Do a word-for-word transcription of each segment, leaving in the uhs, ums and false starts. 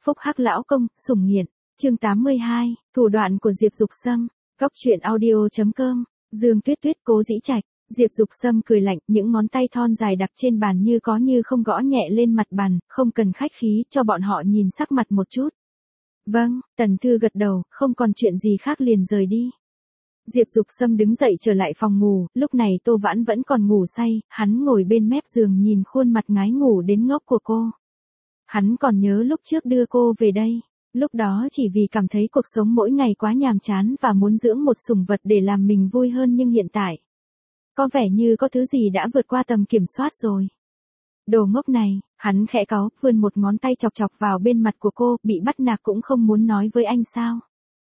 Phúc Hắc lão công, sủng nghiện. Chương tám mươi hai, thủ đoạn của Diệp Dục Sâm. Góc truyện audio chấm com. Dương Tuyết Tuyết, Cố Dĩ Trạch. Diệp Dục Sâm cười lạnh, những ngón tay thon dài đặt trên bàn như có như không gõ nhẹ lên mặt bàn, không cần khách khí, cho bọn họ nhìn sắc mặt một chút. Vâng, Tần Thư gật đầu, không còn chuyện gì khác liền rời đi. Diệp Dục Sâm đứng dậy trở lại phòng ngủ, lúc này Tô Vãn vẫn còn ngủ say, hắn ngồi bên mép giường nhìn khuôn mặt ngái ngủ đến ngốc của cô. Hắn còn nhớ lúc trước đưa cô về đây, lúc đó chỉ vì cảm thấy cuộc sống mỗi ngày quá nhàm chán và muốn dưỡng một sủng vật để làm mình vui hơn, nhưng hiện tại, có vẻ như có thứ gì đã vượt qua tầm kiểm soát rồi. Đồ ngốc này, hắn khẽ cáu, vươn một ngón tay chọc chọc vào bên mặt của cô, bị bắt nạt cũng không muốn nói với anh sao?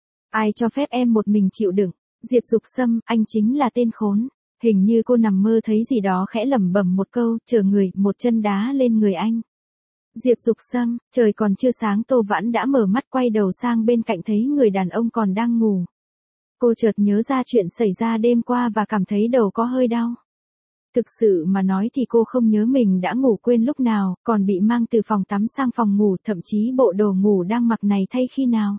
Ai cho phép em một mình chịu đựng? Diệp Dục Sâm, anh chính là tên khốn. Hình như cô nằm mơ thấy gì đó, khẽ lẩm bẩm một câu, chờ người, một chân đá lên người anh. Diệp Dục Sâm, trời còn chưa sáng Tô Vãn đã mở mắt, quay đầu sang bên cạnh thấy người đàn ông còn đang ngủ. Cô chợt nhớ ra chuyện xảy ra đêm qua và cảm thấy đầu có hơi đau. Thực sự mà nói thì cô không nhớ mình đã ngủ quên lúc nào, còn bị mang từ phòng tắm sang phòng ngủ, thậm chí bộ đồ ngủ đang mặc này thay khi nào.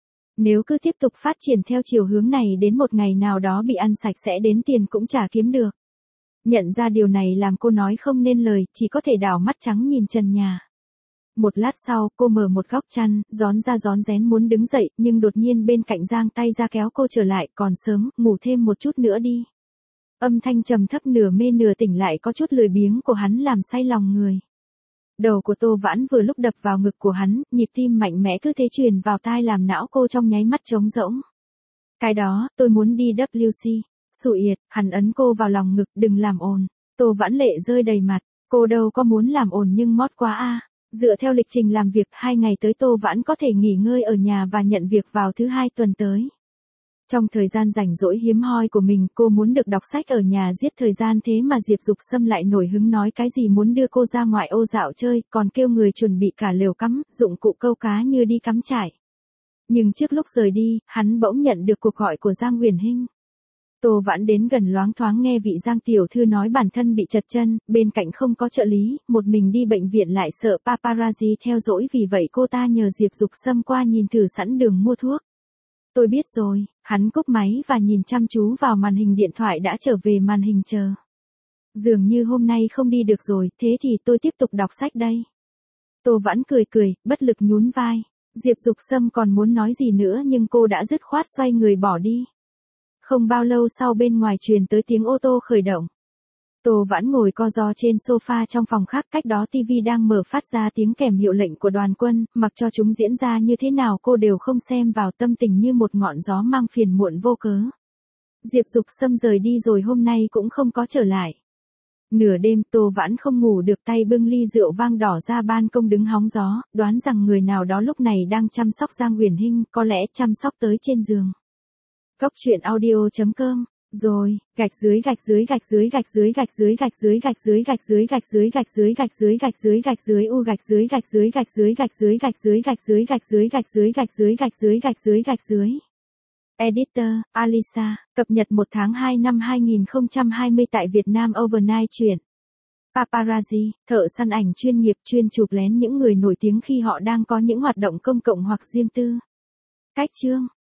Nếu cứ tiếp tục phát triển theo chiều hướng này, đến một ngày nào đó bị ăn sạch sẽ đến tiền cũng chả kiếm được. Nhận ra điều này làm cô nói không nên lời, chỉ có thể đảo mắt trắng nhìn trần nhà. Một lát sau, cô mở một góc chăn, rón ra rón rén muốn đứng dậy, nhưng đột nhiên bên cạnh giang tay ra kéo cô trở lại, còn sớm, ngủ thêm một chút nữa đi. Âm thanh trầm thấp nửa mê nửa tỉnh lại có chút lười biếng của hắn làm say lòng người. Đầu của Tô Vãn vừa lúc đập vào ngực của hắn, nhịp tim mạnh mẽ cứ thế truyền vào tai làm não cô trong nháy mắt trống rỗng. Cái đó, tôi muốn đi W C. Sụ yệt, hắn ấn cô vào lòng ngực, đừng làm ồn. Tô Vãn lệ rơi đầy mặt, cô đâu có muốn làm ồn nhưng mót quá a. Dựa theo lịch trình làm việc, hai ngày tới Tô Vãn có thể nghỉ ngơi ở nhà và nhận việc vào thứ hai tuần tới. Trong thời gian rảnh rỗi hiếm hoi của mình, cô muốn được đọc sách ở nhà giết thời gian, thế mà Diệp Dục Sâm lại nổi hứng nói cái gì muốn đưa cô ra ngoại ô dạo chơi, còn kêu người chuẩn bị cả lều cắm, dụng cụ câu cá như đi cắm trại. Nhưng trước lúc rời đi, hắn bỗng nhận được cuộc gọi của Giang Uyển Hinh. Tô Vãn đến gần loáng thoáng nghe vị Giang tiểu thư nói bản thân bị trật chân, bên cạnh không có trợ lý, một mình đi bệnh viện lại sợ paparazzi theo dõi, vì vậy cô ta nhờ Diệp Dục Sâm qua nhìn thử sẵn đường mua thuốc. Tôi biết rồi, hắn cúp máy và nhìn chăm chú vào màn hình điện thoại đã trở về màn hình chờ. Dường như hôm nay không đi được rồi, thế thì tôi tiếp tục đọc sách đây. Tô Vãn cười cười, bất lực nhún vai. Diệp Dục Sâm còn muốn nói gì nữa nhưng cô đã dứt khoát xoay người bỏ đi. Không bao lâu sau bên ngoài truyền tới tiếng ô tô khởi động. Tô Vãn ngồi co ro trên sofa trong phòng khác, cách đó tivi đang mở phát ra tiếng kèm hiệu lệnh của đoàn quân, mặc cho chúng diễn ra như thế nào cô đều không xem vào, tâm tình như một ngọn gió mang phiền muộn vô cớ. Diệp Dục Sâm rời đi rồi hôm nay cũng không có trở lại. Nửa đêm Tô Vãn không ngủ được, tay bưng ly rượu vang đỏ ra ban công đứng hóng gió, đoán rằng người nào đó lúc này đang chăm sóc Giang Uyển Hinh, có lẽ chăm sóc tới trên giường. Góc truyện audio chấm com. Rồi, gạch dưới gạch dưới gạch dưới gạch dưới gạch dưới gạch dưới gạch dưới gạch dưới gạch dưới gạch dưới gạch dưới gạch dưới gạch dưới u gạch dưới gạch dưới gạch dưới gạch dưới gạch dưới gạch dưới gạch dưới gạch dưới gạch dưới gạch dưới gạch dưới gạch dưới. Editor, Alisa, cập nhật một tháng hai năm hai nghìn không trăm hai mươi tại Việt Nam Overnight truyện. Paparazzi, thợ săn ảnh chuyên nghiệp chuyên chụp lén những người nổi tiếng khi họ đang có những hoạt động công cộng hoặc riêng tư. Cách chương